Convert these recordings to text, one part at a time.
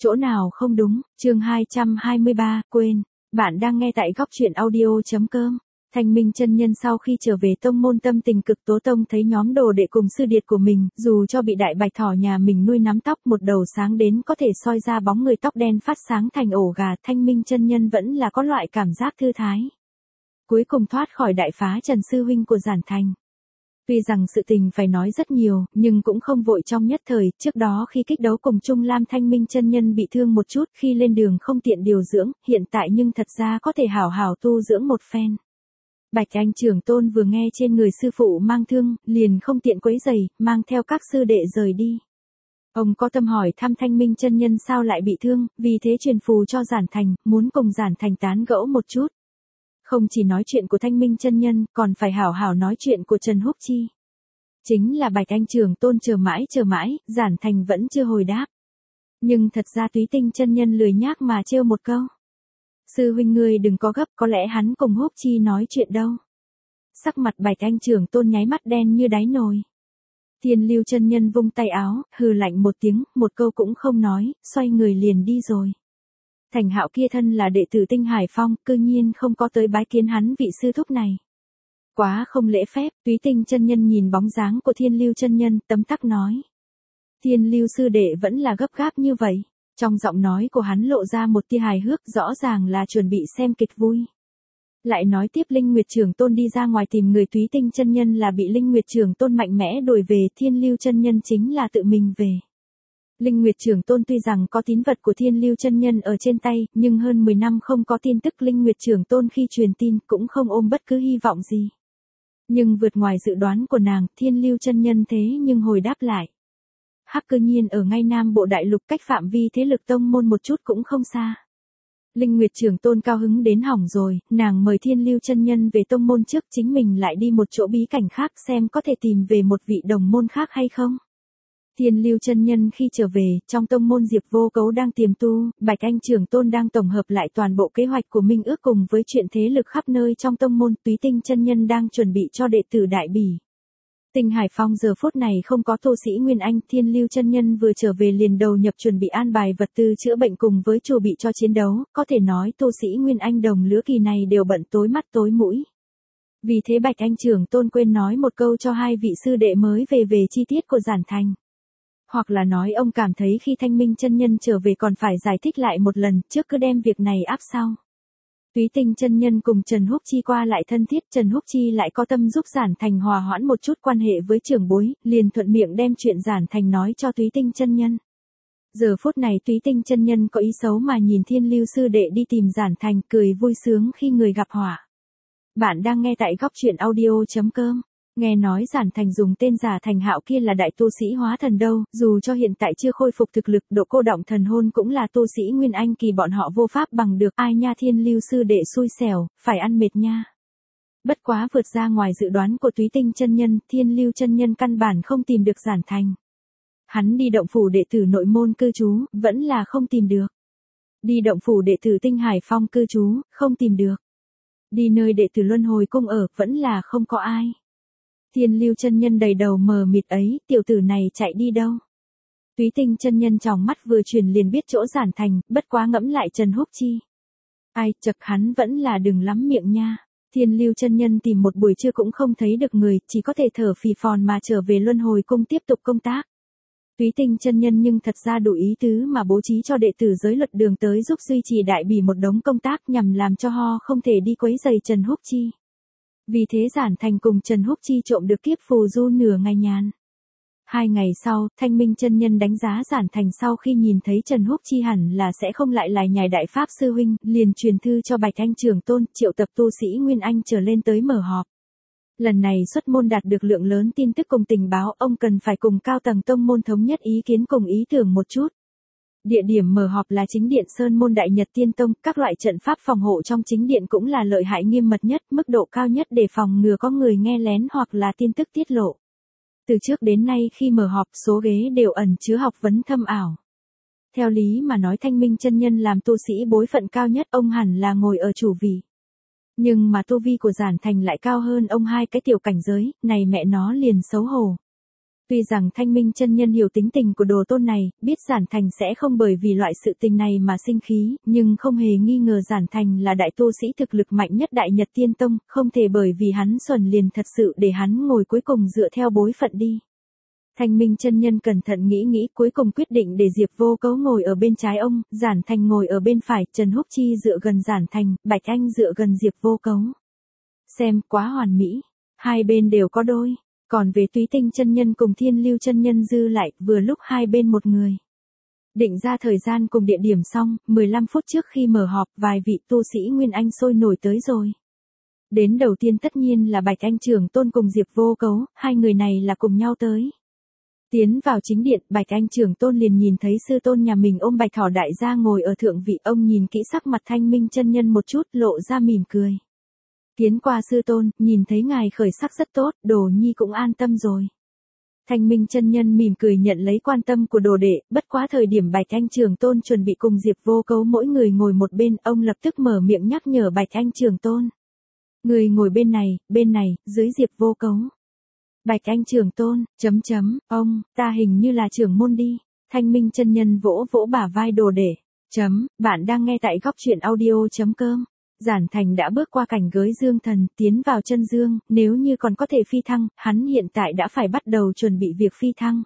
Chỗ nào không đúng, chương 223, quên. Bạn đang nghe tại góc truyện audio.com. Thanh Minh chân nhân sau khi trở về tông môn tâm tình cực tố tông thấy nhóm đồ đệ cùng sư điệt của mình, dù cho bị đại bạch thỏ nhà mình nuôi nắm tóc một đầu sáng đến có thể soi ra bóng người tóc đen phát sáng thành ổ gà, Thanh Minh chân nhân vẫn là có loại cảm giác thư thái. Cuối cùng thoát khỏi đại phá Trần sư huynh của Giản Thành. Tuy rằng sự tình phải nói rất nhiều, nhưng cũng không vội trong nhất thời, trước đó khi kích đấu cùng Trung Lam Thanh Minh chân nhân bị thương một chút khi lên đường không tiện điều dưỡng, hiện tại nhưng thật ra có thể hảo hảo tu dưỡng một phen. Bạch Anh trưởng tôn vừa nghe trên người sư phụ mang thương, liền không tiện quấy giày, mang theo các sư đệ rời đi. Ông có tâm hỏi thăm Thanh Minh chân nhân sao lại bị thương, vì thế truyền phù cho Giản Thành, muốn cùng Giản Thành tán gẫu một chút. Không chỉ nói chuyện của Thanh Minh chân nhân, còn phải hảo hảo nói chuyện của Trần Húc Chi. Chính là Bạch Anh trưởng tôn chờ mãi, Giản Thành vẫn chưa hồi đáp. Nhưng thật ra Túy Tinh chân nhân lười nhác mà trêu một câu. Sư huynh ngươi đừng có gấp, có lẽ hắn cùng Húc Chi nói chuyện đâu. Sắc mặt Bạch Anh trưởng tôn nháy mắt đen như đáy nồi. Thiên Lưu chân nhân vung tay áo, hừ lạnh một tiếng, một câu cũng không nói, xoay người liền đi rồi. Thành Hạo kia thân là đệ tử Tinh Hải Phong, cư nhiên không có tới bái kiến hắn vị sư thúc này. Quá không lễ phép, Túy Tinh chân nhân nhìn bóng dáng của Thiên Lưu chân nhân, tấm tắc nói. Thiên Lưu sư đệ vẫn là gấp gáp như vậy. Trong giọng nói của hắn lộ ra một tia hài hước, rõ ràng là chuẩn bị xem kịch vui. Lại nói tiếp Linh Nguyệt trưởng tôn đi ra ngoài tìm người, Túy Tinh chân nhân là bị Linh Nguyệt trưởng tôn mạnh mẽ đuổi về, Thiên Lưu chân nhân chính là tự mình về. Linh Nguyệt trưởng tôn tuy rằng có tín vật của Thiên Lưu chân nhân ở trên tay, nhưng hơn 10 năm không có tin tức Linh Nguyệt trưởng tôn khi truyền tin cũng không ôm bất cứ hy vọng gì. Nhưng vượt ngoài dự đoán của nàng, Thiên Lưu chân nhân thế nhưng hồi đáp lại. Hắc cư nhiên ở ngay Nam Bộ Đại Lục, cách phạm vi thế lực tông môn một chút cũng không xa. Linh Nguyệt trưởng tôn cao hứng đến hỏng rồi, nàng mời Thiên Lưu chân nhân về tông môn trước, chính mình lại đi một chỗ bí cảnh khác xem có thể tìm về một vị đồng môn khác hay không. Thiên Lưu chân nhân khi trở về, trong tông môn Diệp Vô Cấu đang tiềm tu, Bạch Anh trưởng tôn đang tổng hợp lại toàn bộ kế hoạch của Minh Ước cùng với chuyện thế lực khắp nơi trong tông môn, Túy Tinh chân nhân đang chuẩn bị cho đệ tử Đại Bỉ. Tinh Hải Phong giờ phút này không có tu sĩ Nguyên Anh, Thiên Lưu chân nhân vừa trở về liền đầu nhập chuẩn bị an bài vật tư chữa bệnh cùng với chuẩn bị cho chiến đấu, có thể nói tu sĩ Nguyên Anh đồng lứa kỳ này đều bận tối mắt tối mũi. Vì thế Bạch Anh trưởng tôn quên nói một câu cho hai vị sư đệ mới về chi tiết của Giản Thành. Hoặc là nói ông cảm thấy khi Thanh Minh chân nhân trở về còn phải giải thích lại một lần, trước cứ đem việc này áp sau. Túy Tinh chân nhân cùng Trần Húc Chi qua lại thân thiết, Trần Húc Chi lại có tâm giúp Giản Thành hòa hoãn một chút quan hệ với trưởng bối, liền thuận miệng đem chuyện Giản Thành nói cho Túy Tinh chân nhân. Giờ phút này Túy Tinh chân nhân có ý xấu mà nhìn Thiên Lưu sư đệ đi tìm Giản Thành, cười vui sướng khi người gặp họa. Bạn đang nghe tại góc truyện audio.com. Nghe nói Giản Thành dùng tên giả Thành Hạo kia là đại tu sĩ hóa thần đâu, dù cho hiện tại chưa khôi phục thực lực, độ cô động thần hồn cũng là tu sĩ Nguyên Anh kỳ, bọn họ vô pháp bằng được, ai nha, Thiên Lưu sư đệ xui xẻo, phải ăn mệt nha. Bất quá vượt ra ngoài dự đoán của Túy Tinh chân nhân, Thiên Lưu chân nhân căn bản không tìm được Giản Thành. Hắn đi động phủ đệ tử nội môn cư trú, vẫn là không tìm được. Đi động phủ đệ tử Tinh Hải Phong cư trú, không tìm được. Đi nơi đệ tử Luân Hồi Cung ở, vẫn là không có ai. Thiên Lưu chân nhân đầy đầu mờ mịt ấy, tiểu tử này chạy đi đâu? Túy Tinh chân nhân tròng mắt vừa chuyển liền biết chỗ Giản Thành, bất quá ngẫm lại Trần Húc Chi. Ai, chật, hắn vẫn là đừng lắm miệng nha. Thiên Lưu chân nhân tìm một buổi trưa cũng không thấy được người, chỉ có thể thở phì phòn mà trở về Luân Hồi Cung tiếp tục công tác. Túy Tinh chân nhân nhưng thật ra đủ ý tứ mà bố trí cho đệ tử giới luật đường tới giúp duy trì Đại Bỉ một đống công tác nhằm làm cho ho không thể đi quấy rầy Trần Húc Chi. Vì thế Giản Thành cùng Trần Húc Chi trộm được kiếp phù du nửa ngày nhàn. 2 ngày sau, Thanh Minh chân nhân đánh giá Giản Thành sau khi nhìn thấy Trần Húc Chi hẳn là sẽ không lại lải nhải đại pháp sư huynh, liền truyền thư cho Bạch Anh trưởng tôn, triệu tập tu sĩ Nguyên Anh trở lên tới mở họp. Lần này xuất môn đạt được lượng lớn tin tức cùng tình báo, ông cần phải cùng cao tầng tông môn thống nhất ý kiến cùng ý tưởng một chút. Địa điểm mở họp là chính điện Sơn Môn Đại Nhật Tiên Tông, các loại trận pháp phòng hộ trong chính điện cũng là lợi hại nghiêm mật nhất, mức độ cao nhất để phòng ngừa có người nghe lén hoặc là tin tức tiết lộ. Từ trước đến nay khi mở họp, số ghế đều ẩn chứa học vấn thâm ảo. Theo lý mà nói Thanh Minh chân nhân làm tu sĩ bối phận cao nhất, ông hẳn là ngồi ở chủ vị. Nhưng mà tu vi của Giản Thành lại cao hơn ông 2 cái tiểu cảnh giới, này mẹ nó liền xấu hổ. Tuy rằng Thanh Minh chân nhân hiểu tính tình của đồ tôn này, biết Giản Thành sẽ không bởi vì loại sự tình này mà sinh khí, nhưng không hề nghi ngờ Giản Thành là đại tu sĩ thực lực mạnh nhất Đại Nhật Tiên Tông, không thể bởi vì hắn xuẩn liền thật sự để hắn ngồi cuối cùng dựa theo bối phận đi. Thanh Minh chân nhân cẩn thận nghĩ nghĩ cuối cùng quyết định để Diệp Vô Cấu ngồi ở bên trái ông, Giản Thành ngồi ở bên phải, Trần Húc Chi dựa gần Giản Thành, Bạch Anh dựa gần Diệp Vô Cấu. Xem quá hoàn mỹ, hai bên đều có đôi. Còn về Túy Tinh chân nhân cùng Thiên Lưu chân nhân dư lại, vừa lúc hai bên một người. Định ra thời gian cùng địa điểm xong, 15 phút trước khi mở họp, vài vị tu sĩ Nguyên Anh sôi nổi tới rồi. Đến đầu tiên tất nhiên là Bạch Anh trưởng tôn cùng Diệp Vô Cấu, hai người này là cùng nhau tới. Tiến vào chính điện, Bạch Anh trưởng tôn liền nhìn thấy sư tôn nhà mình ôm Bạch Thỏ đại gia ngồi ở thượng vị, ông nhìn kỹ sắc mặt Thanh Minh chân nhân một chút, lộ ra mỉm cười. Tiến qua sư tôn, nhìn thấy ngài khởi sắc rất tốt, đồ nhi cũng an tâm rồi. Thanh Minh chân nhân mỉm cười nhận lấy quan tâm của đồ đệ, bất quá thời điểm Bạch Anh trưởng tôn chuẩn bị cùng Diệp Vô Cấu mỗi người ngồi một bên, ông lập tức mở miệng nhắc nhở Bạch Anh trưởng tôn. Người ngồi bên này, dưới Diệp Vô Cấu. Bạch Anh trưởng tôn, ông, ta hình như là trưởng môn đi. Thanh Minh chân nhân vỗ vỗ bả vai đồ đệ. Bạn đang nghe tại góc truyện audio.com. Giản Thành đã bước qua cảnh giới dương thần, tiến vào chân dương, nếu như còn có thể phi thăng, hắn hiện tại đã phải bắt đầu chuẩn bị việc phi thăng.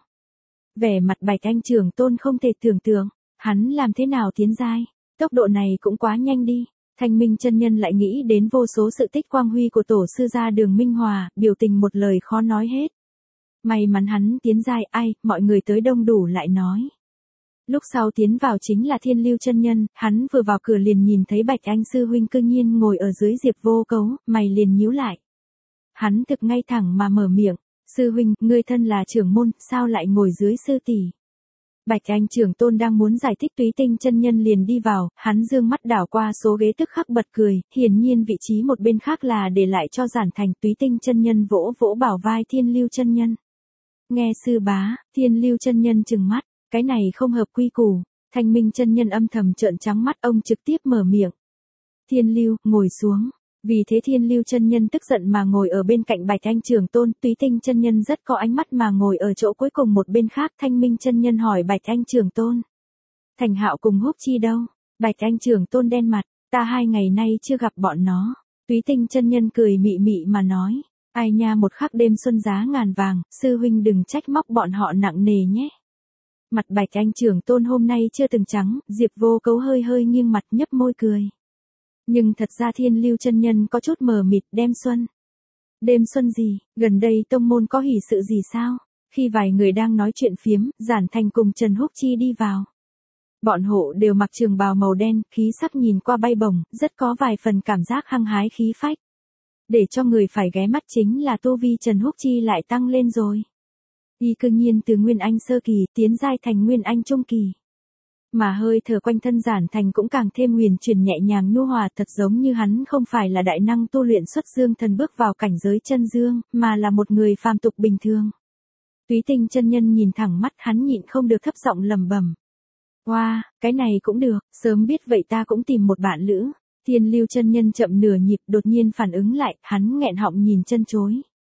Vẻ mặt Bạch Anh trưởng tôn không thể tưởng tượng, hắn làm thế nào tiến giai, tốc độ này cũng quá nhanh đi. Thanh Minh chân nhân lại nghĩ đến vô số sự tích quang huy của tổ sư gia Đường Minh Hòa, biểu tình một lời khó nói hết. May mắn hắn tiến giai, mọi người tới đông đủ lại nói. Lúc sau tiến vào chính là Thiên Lưu chân nhân, hắn vừa vào cửa liền nhìn thấy Bạch Anh sư huynh cư nhiên ngồi ở dưới Diệp Vô Cấu, mày liền nhíu lại. Hắn thực ngay thẳng mà mở miệng, sư huynh, ngươi thân là trưởng môn, sao lại ngồi dưới sư tỷ? Bạch Anh trưởng tôn đang muốn giải thích, Túy Tinh chân nhân liền đi vào, hắn dương mắt đảo qua số ghế tức khắc bật cười, hiển nhiên vị trí một bên khác là để lại cho Giản Thành. Túy Tinh chân nhân vỗ vỗ bảo vai Thiên Lưu chân nhân. Nghe sư bá, Thiên Lưu chân nhân trừng mắt, cái này không hợp quy củ. Thanh Minh chân nhân âm thầm trợn trắng mắt, ông trực tiếp mở miệng. Thiên Lưu, ngồi xuống. Vì thế Thiên Lưu chân nhân tức giận mà ngồi ở bên cạnh Bạch Anh trưởng tôn, Túy Tinh chân nhân rất có ánh mắt mà ngồi ở chỗ cuối cùng một bên khác. Thanh Minh chân nhân hỏi Bạch Anh trưởng tôn. Thành Hạo cùng Húc Chi đâu? Bạch Anh trưởng tôn đen mặt, ta 2 ngày nay chưa gặp bọn nó. Túy Tinh chân nhân cười mị mị mà nói. Ai nha, một khắc đêm xuân giá ngàn vàng, sư huynh đừng trách móc bọn họ nặng nề nhé. Mặt Bạch Anh trưởng tôn hôm nay chưa từng trắng, Diệp Vô Cấu hơi hơi nghiêng mặt nhấp môi cười. Nhưng thật ra Thiên Lưu chân nhân có chút mờ mịt, đêm xuân. Đêm xuân gì, gần đây tông môn có hỷ sự gì sao? Khi vài người đang nói chuyện phiếm, Giản Thành cùng Trần Húc Chi đi vào. Bọn hộ đều mặc trường bào màu đen, khí sắc nhìn qua bay bổng, rất có vài phần cảm giác hăng hái khí phách. Để cho người phải ghé mắt chính là tu vi Trần Húc Chi lại tăng lên rồi. Y cư nhiên từ Nguyên Anh sơ kỳ tiến giai thành Nguyên Anh trung kỳ. Mà hơi thở quanh thân Giản Thành cũng càng thêm huyền chuyển nhẹ nhàng nhu hòa, thật giống như hắn không phải là đại năng tu luyện xuất dương thần bước vào cảnh giới chân dương, mà là một người phàm tục bình thường. Túy Tinh chân nhân nhìn thẳng mắt hắn nhịn không được thấp giọng lẩm bẩm. Wow, cái này cũng được, sớm biết vậy ta cũng tìm một bạn lữ. Thiên Lưu chân nhân chậm nửa nhịp đột nhiên phản ứng lại, hắn nghẹn họng nhìn chân chối.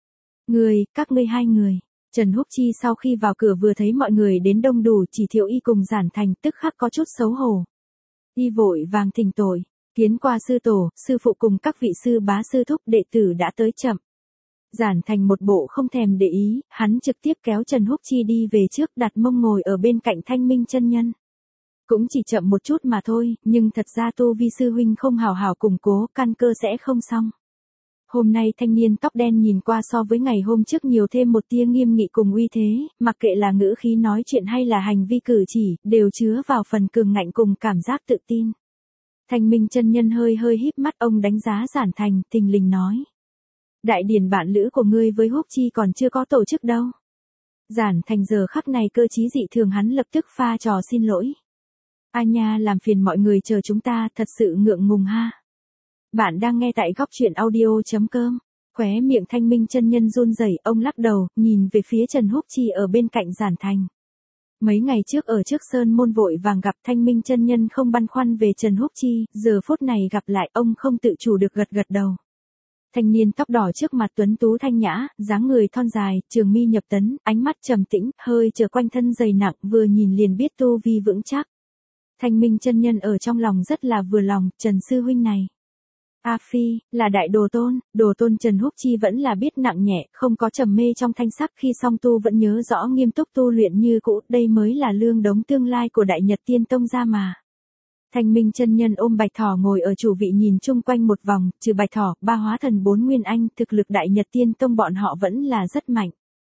Các ngươi 2 người. Trần Húc Chi sau khi vào cửa vừa thấy mọi người đến đông đủ, chỉ thiếu y cùng Giản Thành, tức khắc có chút xấu hổ. Y vội vàng thỉnh tội, kiến qua sư tổ, sư phụ cùng các vị sư bá sư thúc đệ tử đã tới chậm. Giản Thành một bộ không thèm để ý, hắn trực tiếp kéo Trần Húc Chi đi về trước, đặt mông ngồi ở bên cạnh Thanh Minh chân nhân. Cũng chỉ chậm một chút mà thôi, nhưng thật ra tu vi sư huynh không hào hào củng cố, căn cơ sẽ không xong. Hôm nay thanh niên tóc đen nhìn qua so với ngày hôm trước nhiều thêm một tia nghiêm nghị cùng uy thế, mặc kệ là ngữ khí nói chuyện hay là hành vi cử chỉ, đều chứa vào phần cường ngạnh cùng cảm giác tự tin. Thanh Minh chân nhân hơi hơi híp mắt, ông đánh giá Giản Thành, thình lình nói. Đại điển bạn lữ của ngươi với Húc Chi còn chưa có tổ chức đâu. Giản Thành giờ khắc này cơ trí dị thường, hắn lập tức pha trò xin lỗi. A nha, làm phiền mọi người chờ chúng ta, thật sự ngượng ngùng ha. Bạn đang nghe tại góc truyện audio.com. Khóe miệng Thanh Minh chân nhân run rẩy, ông lắc đầu, nhìn về phía Trần Húc Chi ở bên cạnh Giản Thành. Mấy ngày trước ở trước sơn môn vội vàng gặp, Thanh Minh chân nhân không băn khoăn về Trần Húc Chi, giờ phút này gặp lại ông không tự chủ được gật gật đầu. Thanh niên tóc đỏ trước mặt tuấn tú thanh nhã, dáng người thon dài, trường mi nhập tấn, ánh mắt trầm tĩnh, hơi trở quanh thân dày nặng, vừa nhìn liền biết tu vi vững chắc. Thanh Minh chân nhân ở trong lòng rất là vừa lòng, Trần sư huynh này. A Phi, là đại đồ tôn Trần Húc Chi vẫn là biết nặng nhẹ, không có trầm mê trong thanh sắc khi song tu vẫn nhớ rõ nghiêm túc tu luyện như cũ, đây mới là lương đống tương lai của Đại Nhật Tiên Tông ra mà. Thanh Minh chân nhân ôm Bạch Thỏ ngồi ở chủ vị nhìn chung quanh một vòng, trừ Bạch Thỏ, ba hóa thần 4 nguyên anh, thực lực Đại Nhật Tiên Tông bọn họ vẫn là rất mạnh.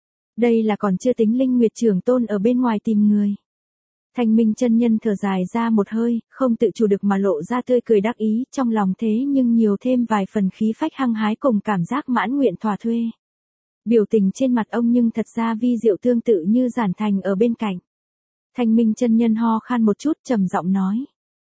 Đây là còn chưa tính Linh Nguyệt trưởng tôn ở bên ngoài tìm người. Thanh Minh chân nhân thở dài ra một hơi, không tự chủ được mà lộ ra tươi cười đắc ý, trong lòng thế nhưng nhiều thêm vài phần khí phách hăng hái cùng cảm giác mãn nguyện thỏa thuê. Biểu tình trên mặt ông nhưng thật ra vi diệu tương tự như Giản Thành ở bên cạnh. Thanh Minh chân nhân ho khan một chút trầm giọng nói.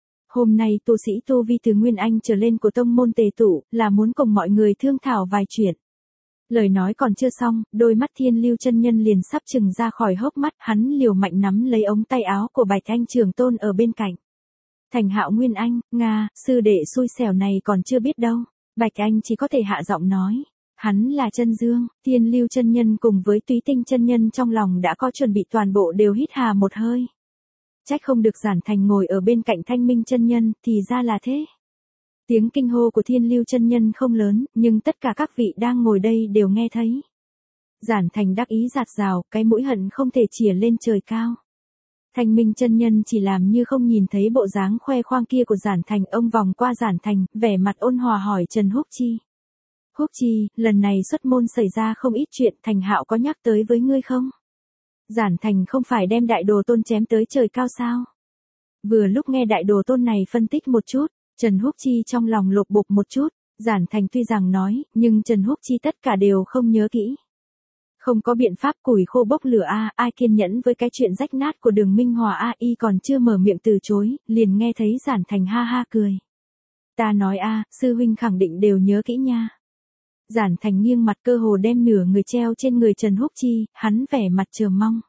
Hôm nay tu sĩ tu vi từ Nguyên Anh trở lên của tông môn tề tụ, là muốn cùng mọi người thương thảo vài chuyện. Lời nói còn chưa xong, đôi mắt Thiên Lưu chân nhân liền sắp chừng ra khỏi hốc mắt, hắn liều mạnh nắm lấy ống tay áo của Bạch Anh trưởng tôn ở bên cạnh. Thành Hạo Nguyên Anh, Nga, sư đệ xui xẻo này còn chưa biết đâu. Bạch Anh chỉ có thể hạ giọng nói. Hắn là Chân Dương, Thiên Lưu chân nhân cùng với Túy Tinh chân nhân trong lòng đã có chuẩn bị, toàn bộ đều hít hà một hơi. Trách không được Giản Thành ngồi ở bên cạnh Thanh Minh chân nhân, thì ra là thế. Tiếng kinh hô của Thiên Lưu chân nhân không lớn, nhưng tất cả các vị đang ngồi đây đều nghe thấy. Giản Thành đắc ý giạt rào, cái mũi hận không thể chìa lên trời cao. Thanh Minh chân nhân chỉ làm như không nhìn thấy bộ dáng khoe khoang kia của Giản Thành, ông vòng qua Giản Thành, vẻ mặt ôn hòa hỏi Trần Húc Chi. Húc Chi, lần này xuất môn xảy ra không ít chuyện, Thành Hạo có nhắc tới với ngươi không? Giản Thành không phải đem đại đồ tôn chém tới trời cao sao? Vừa lúc nghe đại đồ tôn này phân tích một chút, Trần Húc Chi trong lòng lột bột một chút, Giản Thành tuy rằng nói, nhưng Trần Húc Chi tất cả đều không nhớ kỹ. Không có biện pháp, củi khô bốc lửa a, ai kiên nhẫn với cái chuyện rách nát của Đường Minh Hòa a, y còn chưa mở miệng từ chối, liền nghe thấy Giản Thành ha ha cười. Ta nói a, sư huynh khẳng định đều nhớ kỹ nha. Giản Thành nghiêng mặt cơ hồ đem nửa người treo trên người Trần Húc Chi, hắn vẻ mặt chờ mong.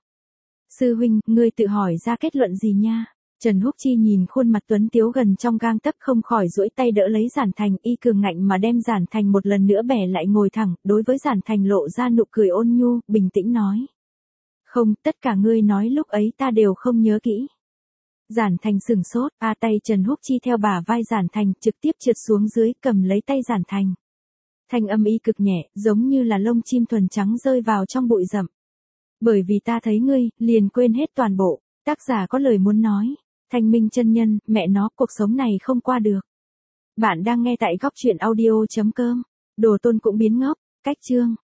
Sư huynh, ngươi tự hỏi ra kết luận gì nha? Trần Húc Chi nhìn khuôn mặt tuấn tiếu gần trong gang tấc không khỏi duỗi tay đỡ lấy Giản Thành, y cường ngạnh mà đem Giản Thành một lần nữa bẻ lại ngồi thẳng, đối với Giản Thành lộ ra nụ cười ôn nhu, bình tĩnh nói. Không, tất cả ngươi nói lúc ấy ta đều không nhớ kỹ. Giản Thành sừng sốt, tay Trần Húc Chi theo bả vai Giản Thành trực tiếp trượt xuống dưới cầm lấy tay Giản Thành. Thanh âm y cực nhẹ, giống như là lông chim thuần trắng rơi vào trong bụi rậm. Bởi vì ta thấy ngươi, liền quên hết toàn bộ. Tác giả có lời muốn nói. Thanh Minh chân nhân, mẹ nó, cuộc sống này không qua được. Bạn đang nghe tại góc truyện audio.com. Đồ tôn cũng biến ngốc. Cách chương.